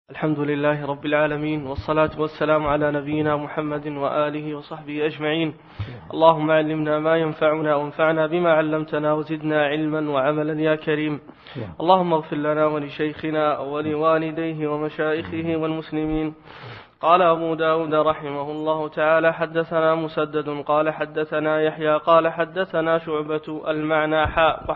الحمد لله رب العالمين، والصلاة والسلام على نبينا محمد وآله وصحبه أجمعين. اللهم علمنا ما ينفعنا وانفعنا بما علمتنا وزدنا علما وعملا يا كريم. اللهم اغفر لنا ولشيخنا ولوالديه ومشايخه والمسلمين. قال أبو داود رحمه الله تعالى: حدثنا مسدد قال حدثنا يحيى قال حدثنا شعبة المعنى حاء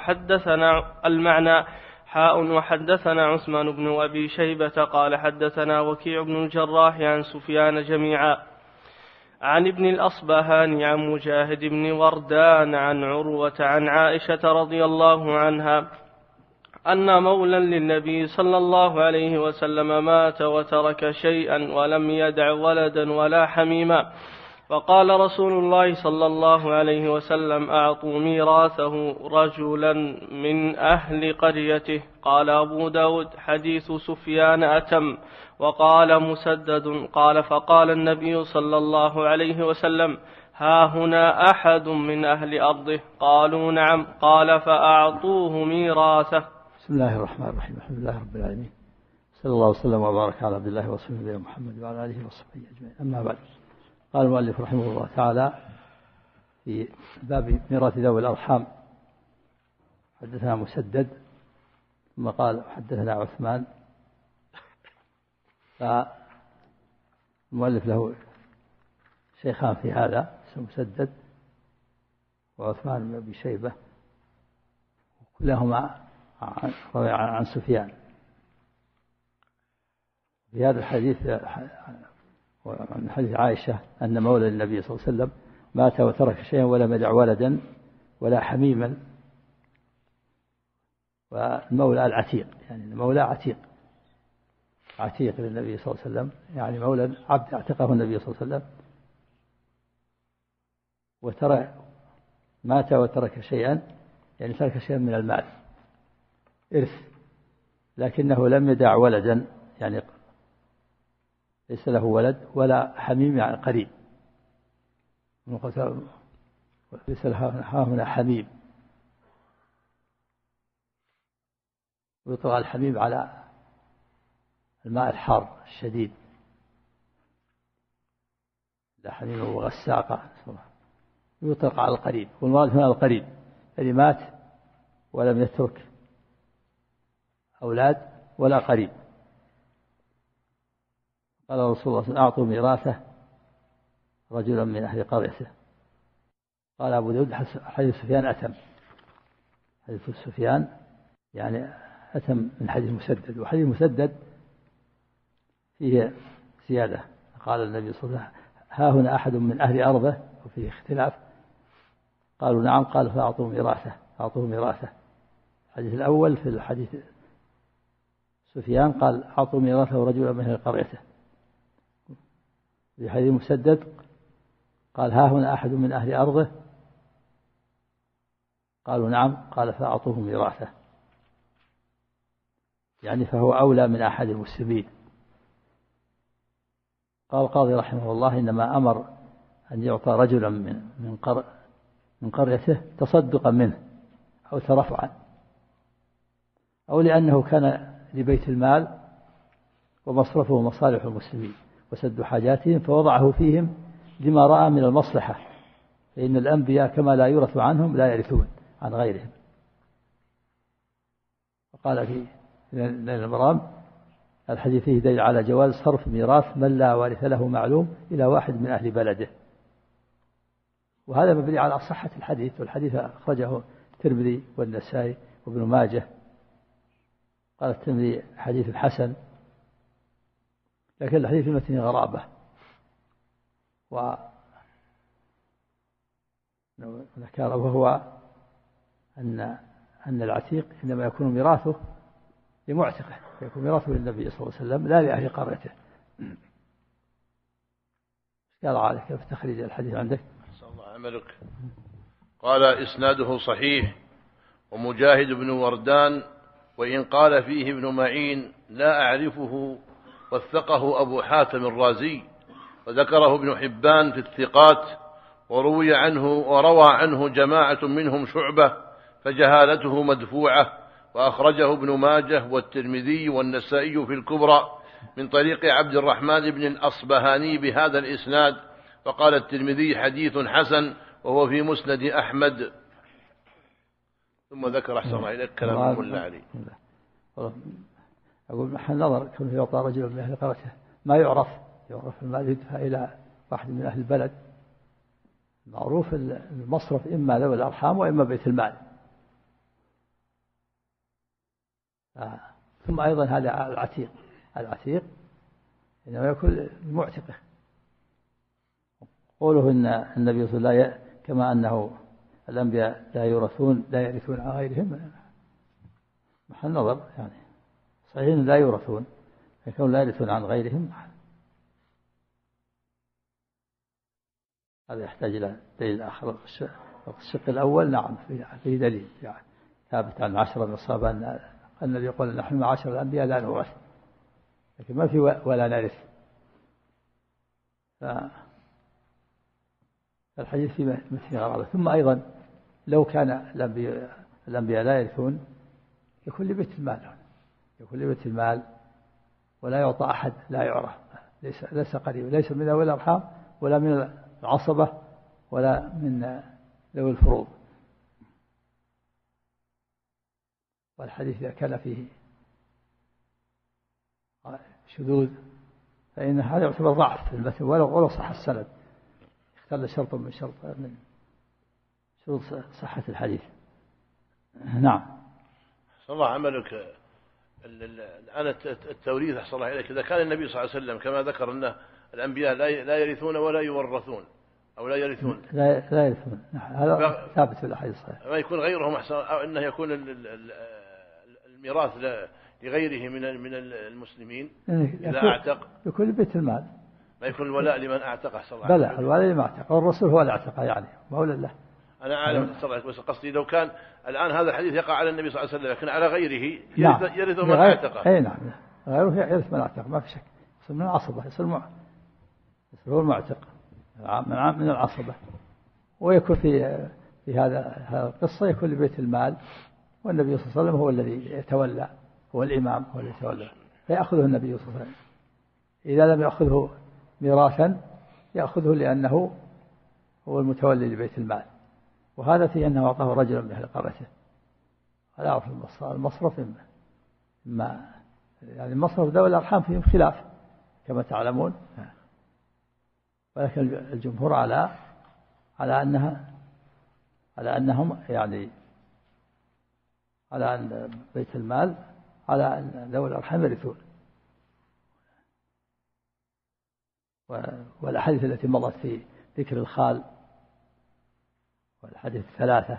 وحدثنا عثمان بن أبي شيبة قال حدثنا وكيع بن الجراح عن سفيان جميعا عن ابن الأصبهاني عن مجاهد بن وردان عن عروة عن عائشة رضي الله عنها أن مولا للنبي صلى الله عليه وسلم مات وترك شيئا ولم يدع ولدا ولا حميما، فقال رسول الله صلى الله عليه وسلم: أعطوا ميراثه رجلا من أهل قريته. قال أبو داود: حديث سفيان أتم. وقال مسدد قال: فقال النبي صلى الله عليه وسلم: ها هنا أحد من أهل أرضه؟ قالوا: نعم. قال: فأعطوه ميراثه. بسم الله الرحمن الرحيم. الحمد لله رب العالمين، صلى الله وسلم وبارك على عبد الله ورسوله محمد وعلى آله وصحبه أجمعين. أما بعد، قال المؤلف رحمه الله تعالى في باب ميراث ذوي الأرحام: حدثنا مسدد، ثم قال حدثنا عثمان. فالمؤلف له شيخان في هذا، اسمه مسدد وعثمان بن أبي شيبة، كلاهما عن سفيان. في هذا الحديث وعن حديث عائشة أن مولى النبي صلى الله عليه وسلم مات وترك شيئا ولم يدع ولدا ولا حميما. والمولى العتيق، يعني المولى عتيق للنبي صلى الله عليه وسلم، يعني مولى عبد اعتقه النبي صلى الله عليه وسلم، مات وترك شيئا، يعني ترك شيئا من المال إرث، لكنه لم يدع ولدا، يعني ليس له ولد ولا حميم، يعني قريب. ليس هنا حميم، ويطلق الحميم على الماء الحار الشديد، لا حميم وغساقة، يطلق على القريب. والمراد هنا القريب الذي مات ولم يترك أولاد ولا قريب. قال رسول الله صلى الله عليه وسلم: أعطوا ميراثه رجلا من أهل قريته. قال أبو داود: حديث سفيان أتم. حديث سفيان يعني أتم من حديث مسدد، وحديث مسدد فيه زيادة. قال النبي صلى الله عليه وسلم: ها هنا أحد من أهل أرضه، وفيه اختلاف. قالوا: نعم. قال: فأعطوه ميراثه. الحديث الأول في الحديث سفيان قال: أعطوا ميراثه رجلا من أهل قريته. في حديث مسدد قال: ها هنا أحد من أهل أرضه؟ قالوا: نعم. قال: فأعطوه ميراثه، يعني فهو أولى من أحد المسلمين. قال القاضي رحمه الله: إنما أمر أن يعطى رجلا من قريته تصدقا منه أو ترفعا، أو لأنه كان لبيت المال ومصرفه مصالح المسلمين وسد حاجاتهم، فوضعه فيهم لما رأى من المصلحة، فإن الأنبياء كما لا يورث عنهم لا يرثون عن غيرهم. وقال في نيل المرام: الحديث فيه دليل على جواز صرف ميراث من لا وارث له معلوم إلى واحد من أهل بلده. وهذا مبني على صحة الحديث، والحديث أخرجه الترمذي والنسائي وابن ماجه. قال الترمذي: حديث حسن، لكن الحديث في متنه غرابة، وهو أن العتيق إنما يكون ميراثه لمعتقه، يكون ميراثه للنبي صلى الله عليه وسلم لا لأهل قريته. قال عليك كيف تخرج الحديث عندك؟ أحسن الله عملك. قال: إسناده صحيح. ومجاهد بن وردان وإن قال فيه ابن معين لا أعرفه، وثقه أبو حاتم الرازي، وذكره ابن حبان في الثقات، وروى عنه جماعة منهم شعبة، فجهالته مدفوعة. وأخرجه ابن ماجه والترمذي والنسائي في الكبرى من طريق عبد الرحمن بن الأصبهاني بهذا الإسناد، فقال الترمذي حديث حسن، وهو في مسند أحمد. ثم ذكر أحسن الله إليك كلام الملا علي. أقول محل نظر كونه يعطى رجل من أهل قريته ما يعرف المال يدفع إلى واحد من أهل البلد، معروف المصرف إما ذوي الأرحام وإما بيت المال. ثم أيضا هذا العتيق إنما يكون معتقه. قوله إن النبي صلى الله عليه وسلم كما أنه الأنبياء لا يرثون عن غيرهم، محل نظر يعني صحيح لا يورثون، لكن لا يرثون عن غيرهم هذا يحتاج إلى دليل آخر. الشق الأول نعم فيه دليل يعني ثابت عن 10 من الصحابة أن النبي يقول نحن معاشر الأنبياء لا نورث، لكن ما في ولا نرث. فالحديث في مثل غرابة. ثم أيضا لو كان الأنبياء لا يرثون يكون لبيت المال ولا يعطى أحد لا يعرف، ليس قريب، ليس من ذوي الأرحام ولا من العصبة ولا من ذوي الفروض. والحديث إذا كان فيه شذوذ فإن هذا يعتبر ضعف في المتن ولو صح السند، اختل شرط من شروط صحة الحديث. نعم. صلى الله عملك. الآن التوريث أحسن الله إليك، إذا كان النبي صلى الله عليه وسلم كما ذكر أن الأنبياء لا يرثون ولا يورثون أو لا يرثون لا يرثون، هذا ثابت في الأحاديث الصحيحة. ما يكون غيرهم أحسن، أو أنه يكون الميراث لغيره من المسلمين إذا أعتق يكون بيت المال، ما يكون الولاء لمن أعتق. أحسن الله. بلى الولاء لمن أعتق، والرسول هو اللي أعتق يعني مولى الله. أنا أعلم بس قصدي لو كان الآن هذا الحديث يقع على النبي صلى الله عليه وسلم لكن على غيره يرث من اعتق. أي نعم، غيره يرث من اعتق ما في شك، يصير من العصبة، يصير هو المعتق من العصبة. ويكون في هذا القصة يكون لبيت المال، والنبي صلى الله عليه وسلم هو الذي يتولى، هو الإمام هو الذي يتولى، فيأخذه النبي صلى الله عليه وسلم. إذا لم يأخذه ميراثا يأخذه لأنه هو المتولي لبيت المال. وهذا فيه أنه أعطاه رجلا من أهل قريته. ولا أعرف المصرف ما يعني المصرف ذوي الأرحام فيهم خلاف كما تعلمون، ولكن الجمهور على أنهم يعني على أن بيت المال على أن ذوي الأرحام يرثون. والأحاديث التي مضت في ذكر الخال والحديث 3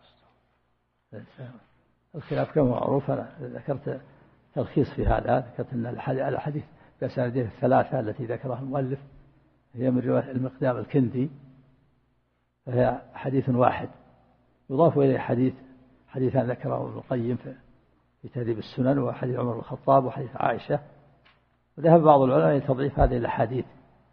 الخلاف كما معروف. أنا ذكرت تلخيص في هذا، ذكرت أن الحديث بأسانيده 3 التي ذكرها المؤلف هي من رواية المقدام الكندي، فهي حديث واحد يضاف إليه حديثان ذكره ابن القيم في تهذيب السنن، وحديث عمر بن الخطاب وحديث عائشة. وذهب بعض العلماء لتضعيف هذه الأحاديث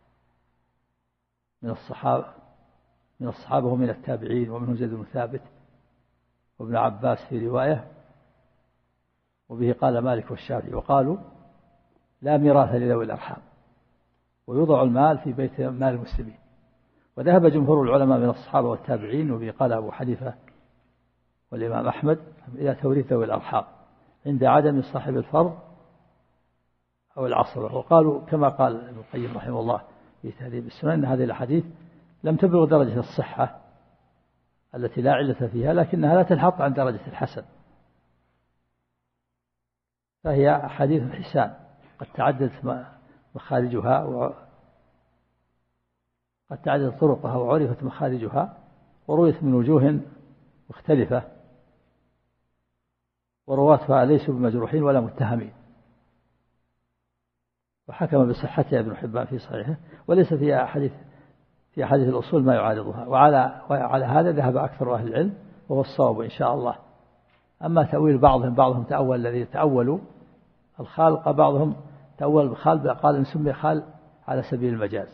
من الصحابة ومن التابعين، ومنهم زيد بن ثابت وابن عباس في رواية، وبه قال مالك والشافعي، وقالوا لا ميراث لذوي الأرحام ويوضع المال في بيت مال المسلمين. وذهب جمهور العلماء من الصحابة والتابعين، وبه قال أبو حنيفة والإمام أحمد إلى توريث ذوي الأرحام عند عدم صاحب الفرض أو العصبة. وقالوا كما قال ابن القيم رحمه الله في تهذيب السنن أن هذه الأحاديث لم تبلغ درجة الصحة التي لا علة فيها، لكنها لا تنحط عن درجة الحسن، فهي أحاديث حسان قد تعددت مخارجها قد تعددت طرقها وعرفت مخارجها ورويت من وجوه مختلفة، ورواتها ليسوا بمجروحين ولا متهمين، وحكم بصحتها ابن حبان في صحيحه، وليس في أحاديث الأصول ما يعارضها. وعلى هذا ذهب أكثر أهل العلم، وهو الصواب إن شاء الله. أما تأويل بعضهم تأول الذي تأولوا الخال، بعضهم تأول بالخال قال إن سمي خال على سبيل المجاز،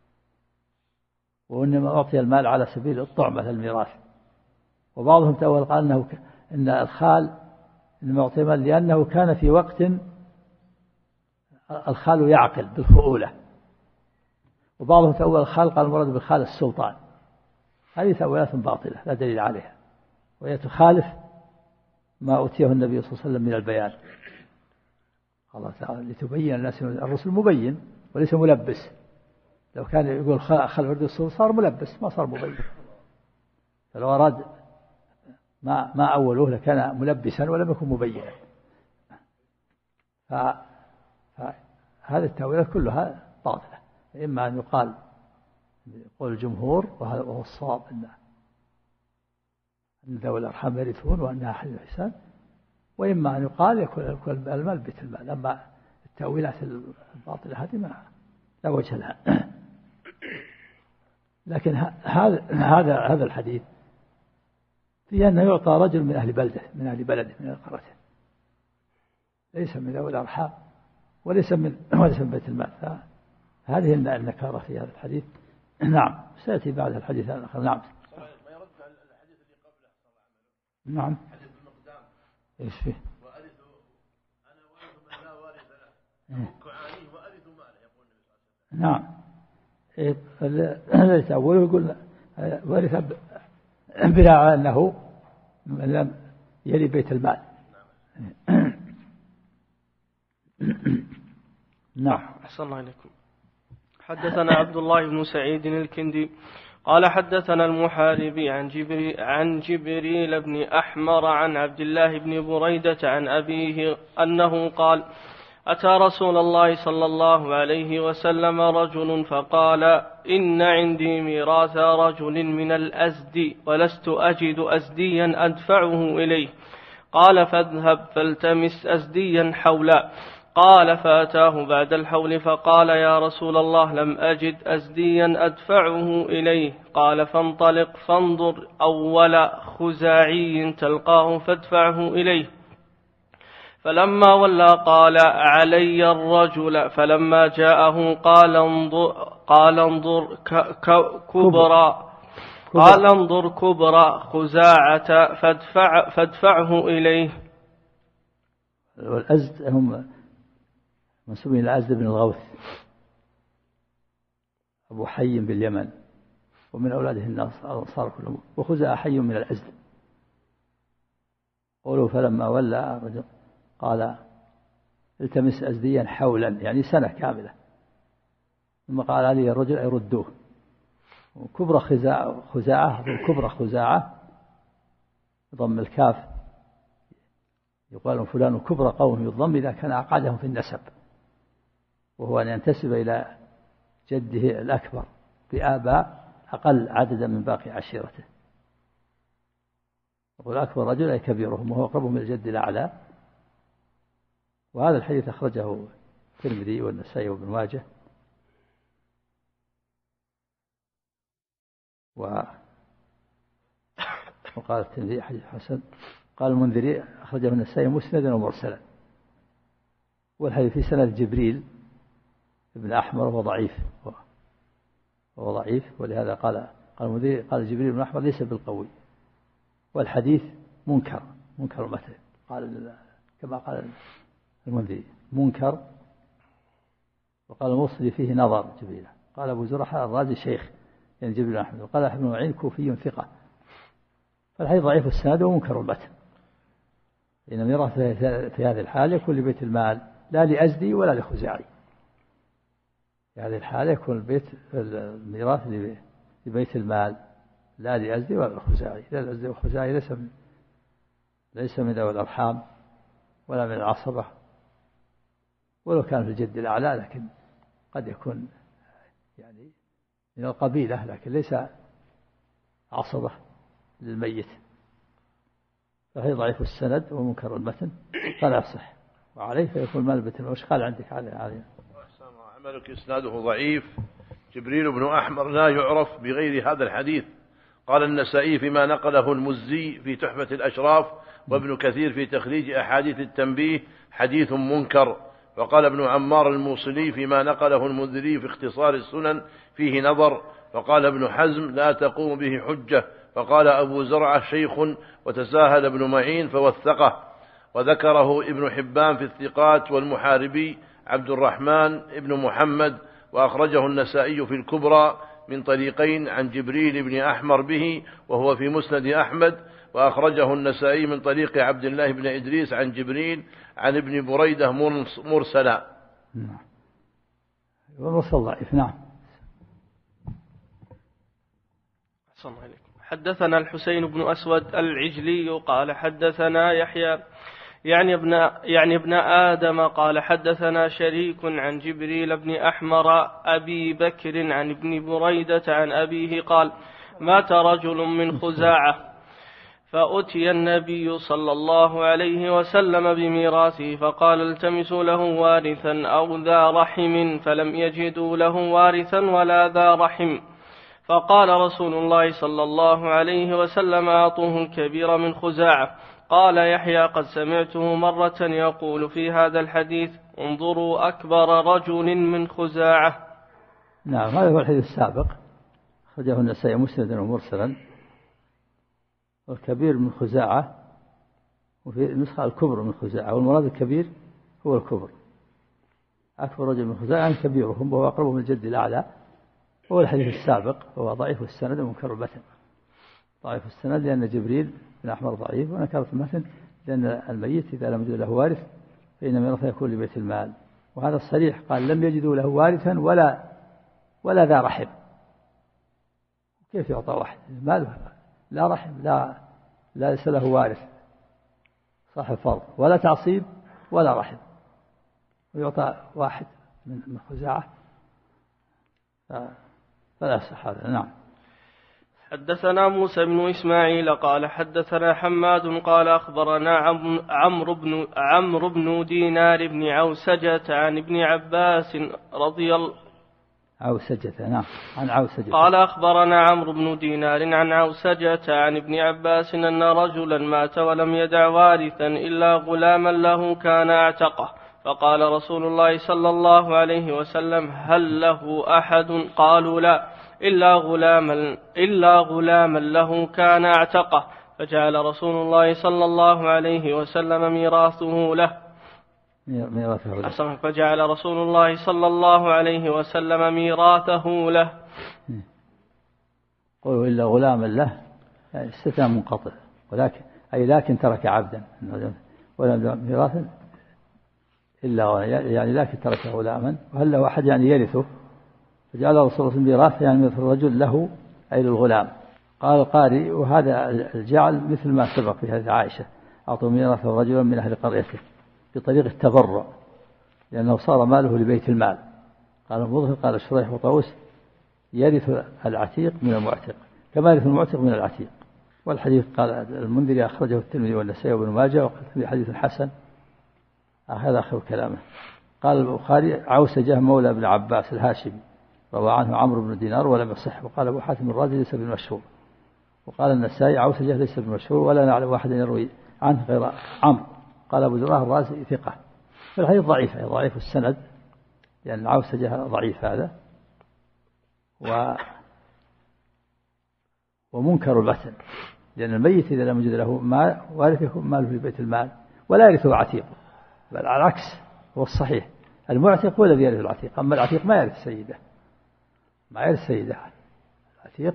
وإنما أعطي المال على سبيل الطعمة الميراث. وبعضهم تأول قال إن الخال إنما أعطي المال لأنه كان في وقت الخال يعقل بالخؤولة، وبعضهم تأول الخال قال المراد بالخال السلطان. هذه تأويلات باطلة لا دليل عليها، وهي تخالف ما أوتيه النبي صلى الله عليه وسلم من البيان. الله تعالى لتبين الناس، الرسول مبين وليس ملبس. لو كان يقول خال ورد السلطان صار ملبس، ما صار مبين. فلو أراد ما أوله لكان ملبسا ولم يكن مبينا. فهذه التأويلات كلها باطلة. إما أن يقال يقول الجمهور وهو الصواب أن ذوي الأرحام يرثون وأنها حل الحسان، وإما أن يقال يكون المال بيت المال. أما التأويلات الباطلة هذه لا وجه لها. لكن هذا الحديث فيه أنه يعطى رجل من أهل بلده من قريته، ليس من ذوي الأرحام وليس من بيت المال. هذه النكارة في هذا الحديث. نعم، سيأتي بعد الحديث الآخر. نعم. ما يرد على الحديث اللي قبله. نعم. حديث المقدام. إيش فيه؟ وأرث أنا وأرث من لا وارث له. كعانيه وأرث ماله يقول النبي صلى الله عليه وسلم. نعم. الذي تأوله يقول ورث بناء على أنه لم يلي بيت المال. نعم. أحسن الله إليكم. حدثنا عبد الله بن سعيد الكندي قال حدثنا المحاربي عن جبريل بن أحمر عن عبد الله بن بريدة عن أبيه أنه قال: أتى رسول الله صلى الله عليه وسلم رجل فقال: إن عندي ميراث رجل من الأزد ولست أجد أزديا أدفعه إليه. قال: فاذهب فالتمس أزديا حولا. قال: فأتاه بعد الحول فقال: يا رسول الله لم أجد أزديا أدفعه إليه. قال: فانطلق فانظر أول خزاعي تلقاه فادفعه إليه. فلما ولى قال: علي الرجل. فلما جاءه قال انظر كبرى خزاعة فادفعه إليه. والأزد هم منسوبين إلى الأزد بن الغوث أبو حي باليمن، ومن أولاده الأنصار كلهم. وخزاعة حي من الأزد. قولوا فلما ولى الرجل قال: التمس أزديا حولا، يعني سنة كاملة. ثم قال: علي الرجل يردوه. وكبرى خزاعة كبرى خزاعة ضم الكاف، يقال فلان كبرى قوم يضم إذا كان أقعدهم في النسب، وهو أن ينتسب إلى جده الأكبر بآباء أقل عددا من باقي عشيرته. يقول أكبر رجل أي كبيرهم، وهو أقربهم من الجد الأعلى. وهذا الحديث أخرجه الترمذي والنسائي وابن ماجه. وقال الترمذي حديث حسن. قال المنذري أخرجه النسائي مسندا ومرسلا. والحديث في سند جبريل ابن أحمر وهو ضعيف، ولهذا قال المنذري قال جبريل بن أحمر ليس بالقوي. والحديث منكر المتن، قال كما قال المنذري منكر. وقال الموصلي فيه نظر جبريل. قال أبو زرعة الرازي شيخ يعني جبريل بن أحمد. وقال ابن معين كوفي ثقة. فالحديث ضعيف السند ومنكر المتن. إن ميراث في هذه الحال يكون لبيت المال لا لأزدي ولا لخزاعي. في هذه الحالة يكون الميراث لبيت المال لا لأزدي ولا لخزاعي. لا الأزدي والخزاعي ليس من ذوي الأرحام ولا من العصبة، ولو كان في الجد الأعلى، لكن قد يكون يعني من القبيلة، لكن ليس عصبة للميت. فهي ضعيف السند ومنكر المتن فلا يصح، وعليه فيكون مال بيت المال. وش قال عندك عليه؟ عملك إسناده ضعيف. جبريل بن أحمر لا يعرف بغير هذا الحديث. قال النسائي فيما نقله المزي في تحفة الأشراف، وابن كثير في تخريج أحاديث التنبيه حديث منكر. وقال ابن عمار الموصلي فيما نقله المنذري في اختصار السنن فيه نظر. وقال ابن حزم لا تقوم به حجة. وقال أبو زرعة شيخ وتساهل ابن معين فوثقه. وذكره ابن حبان في الثقات والمحاربي عبد الرحمن بن محمد، وأخرجه النسائي في الكبرى من طريقين عن جبريل بن أحمر به، وهو في مسند أحمد. وأخرجه النسائي من طريق عبد الله بن إدريس عن جبريل عن ابن بريدة مرسلا. والمرسل ضعيف. نعم. حدثنا الحسين بن أسود العجلي قال حدثنا يحيى يعني ابن آدم قال حدثنا شريك عن جبريل بن أحمر أبي بكر عن ابن بريدة عن أبيه قال مات رجل من خزاعة فأتي النبي صلى الله عليه وسلم بميراثه فقال التمسوا له وارثا أو ذا رحم، فلم يجدوا له وارثا ولا ذا رحم، فقال رسول الله صلى الله عليه وسلم أعطوه الكبير من خزاعة. قال يحيى قد سمعته مرة يقول في هذا الحديث انظروا أكبر رجل من خزاعة. نعم، هذا هو الحديث السابق، أخرجه النسائي مسندا ومرسلا. والكبير من خزاعة، وفي النسخة الكبر من خزاعة، والمراد الكبير هو الكبر. أكبر رجل من خزاعة يعني كبيرهم، وهو أقرب من الجد الأعلى. هو الحديث السابق، وهو ضعيف السند ومنكر المتن. ضعيف السند لأن جبريل بن أحمر ضعيف، ونكرة المتن لأن الميت إذا لم يجد له وارث فإن ميراثه يكون لبيت المال. وهذا الصريح، قال لم يجدوا له وارثا ولا ذا رحم. كيف يعطى واحد ماله لا رحم، لا ليس له وارث صاحب فرض ولا تعصيب ولا رحم، ويعطى واحد من خزاعة؟ فلا يصح هذا. نعم. حدثنا موسى بن إسماعيل قال حدثنا حماد قال أخبرنا عمرو بن دينار بن عوسجة عن ابن عباس رضي الله عوسجة. نعم، عن عوسجة. قال أخبرنا عمرو بن دينار عن عوسجة عن ابن عباس أن رجلا مات ولم يدع وارثا إلا غلاما له كان اعتقه، فقال رسول الله صلى الله عليه وسلم هل له أحد؟ قالوا لا إلا غلاما له كان اعتقه، فجعل رسول الله صلى الله عليه وسلم ميراثه له. فجعل رسول الله صلى الله عليه وسلم ميراثه له. قولوا إلا غلاما له يعني استثناء منقطع، لكن ترك عبدا، ولم ميراثا إلا يعني لكن ترك غلاما. وهل له أحد يعني يرثه، فجعل رسول الله ميراث يعني مثل الرجل له أي للغلام. قال القاري وهذا الجعل مثل ما سبق في هذه عائشة أعطوا ميراثه رجلا من أهل قريته بطريق التبرع، لأنه صار ماله لبيت المال. قال المظهر قال شريح وطاووس يرث العتيق من المعتق كما يرث المعتق من العتيق. والحديث قال المنذري أخرجه الترمذي والنسائي وابن ماجه، وقال في حديث حسن. هذا آخر كلامه. قال البخاري عوسجة مولى ابن عباس الهاشمي، روى عنه عمرو بن دينار ولم يصح. وقال أبو حاتم الرازي ليس بالمشهور. وقال النسائي عوسجة ليس بالمشهور ولا نعلم واحد يروي عنه غير عمرو. قال أبو زراه الرازي ثقة. فالحديث ضعيف السند، لأن عوسجة ضعيف هذا، ومنكر المتن، لأن الميت إذا لم يجد له مال وارث يكون ماله في بيت المال ولا يرثه عتيق، بل على العكس هو الصحيح، المعتق هو الذي يرث العتيق. أما العتيق ما يرث سيده، العتيق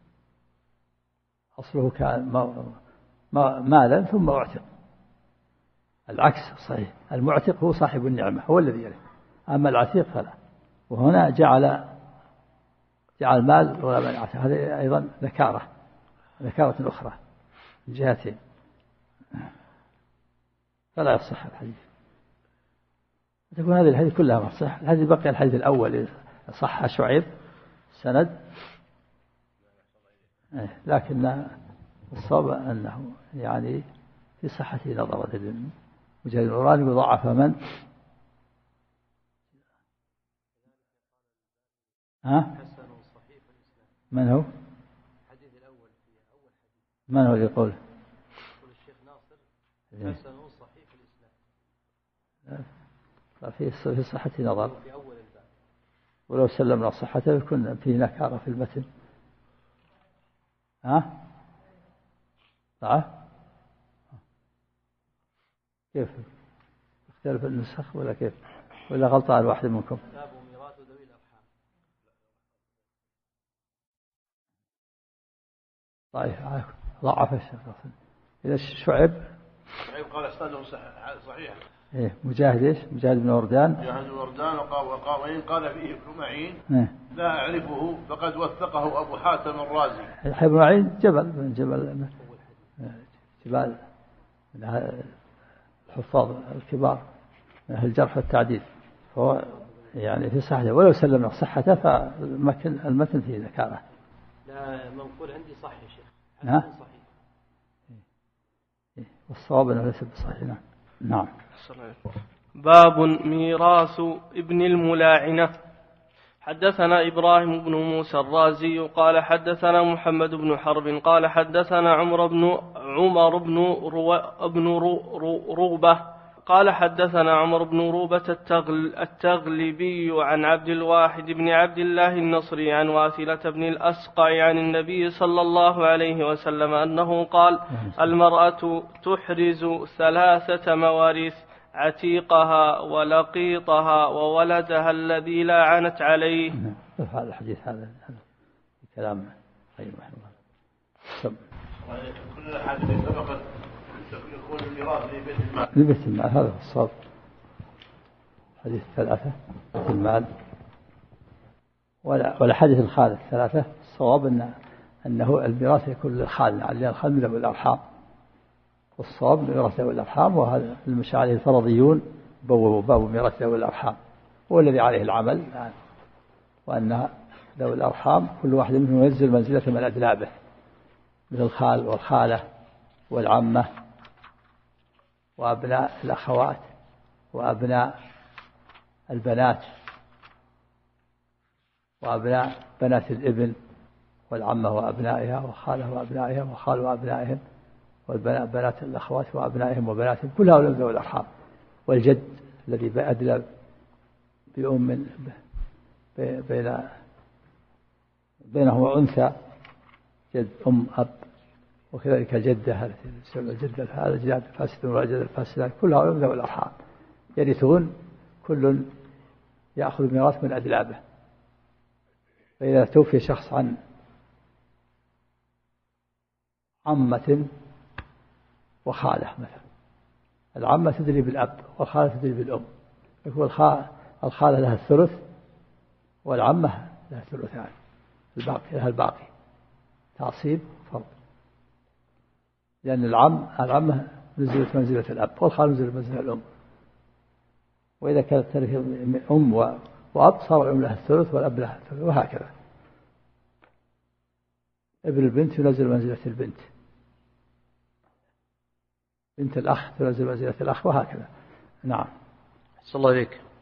أصله كان مالا ثم اعتق. العكس صحيح، المعتق هو صاحب النعمة هو الذي يرث، أما العتيق فلا. وهنا جعل مال ولا منع، هذا أيضا نكارة أخرى من جهتين، فلا يصح الحديث. تكون هذه الحديث كلها ما تصح. الحديث بقي الحديث الأول صح شعيب سند، لكن الصواب أنه يعني في صحته نظر مجاهد العراني وضعف من هو؟ الحديث الأول في أول حديث. من هو اللي يقول؟ يقول الشيخ ناصر حسن صحيح الإسلام. في صحته نظر، في أول الباب، ولو سلمنا صحته يكون فيه نكارة في المتن. كيف؟ اختلف النسخ ولا كيف؟ ولا غلطان واحد منكم؟ طيب ضعف الشيخ إذا شعب قال اسناده صحيح. إيه مجاهد إيش؟ مجاهد بن وردان. مجاهد بن وردان وإن قال فيه ابن معين لا أعرفه فقد وثقه أبو حاتم الرازي. ابن معين جبل من جبال الحفاظ الكبار من أهل الجرح والتعديل، فهو يعني في صحته، ولو سلمنا صحته فالمتن فيه ذكاء. لا منقول عندي صحيح يا شيخ. نعم والصواب أنه ليس بصحيح. نعم. باب ميراث ابن الملاعنة. حدثنا إبراهيم بن موسى الرازي قال حدثنا محمد بن حرب قال حدثنا عمر بن روبة قال حدثنا عمر بن روبة التغلبي عن عبد الواحد بن عبد الله النصري عن واثلة بن الأسقع عن النبي صلى الله عليه وسلم أنه قال: المرأة تحرز 3 مواريث: عتيقها ولقيطها وولدها الذي لاعنت عليه. هذا الحديث هذا كلام غير محمد. كل الأحاديث سبقت يكون الميراث لبيت المال، هذا هو الصواب. حديث 3 بيت المال ولا حديث الخالد 3. الصواب أنه الميراث يكون للخال، لأن الخال من ذوي الأرحام، والصواب ميراث ذوي الأرحام، وهذا المشى عليه الفرضيون بوابوا باب ميراث ذوي الأرحام، هو الذي عليه العمل يعني. وأن ذوي الأرحام كل واحد منهم ينزل منزلة من أدلابه، من الخال والخالة والعمة وأبناء الأخوات وأبناء البنات وأبناء بنات الابن والعمة وأبنائها وخالة وأبنائها وخال وأبنائهم والبنات بنات الأخوات وأبنائهم وبناتهم، كل هؤلاء ذوي الأرحام. والجد الذي أدلى بأم بينهما أنثى، جد أم أب، وكذلك الجدة التي تسمى الجدة هذا الجداد الفاسدون والجدة الفاسدان، كل هؤلاء ذوي الأرحام يرثون، كل يأخذ ميراث من أدلابه. فإذا توفي شخص عن عمة وخالة مثلا، العمة تدري بالأب والخالة تدري بالأم، يكون الخالة لها الثلث والعمة لها الثلثان، لها الباقي تعصيب فرض، لأن العمة نزلت منزلة الأب والخالة نزلت منزلة الأم. وإذا كانت ترث أم وأب صار الأم لها الثلث والأب لها الثلث، وهكذا. ابن البنت ينزل منزلة البنت، بنت الأخ تنزل منزلة الأخ، وهكذا. نعم. صلى الله عليك.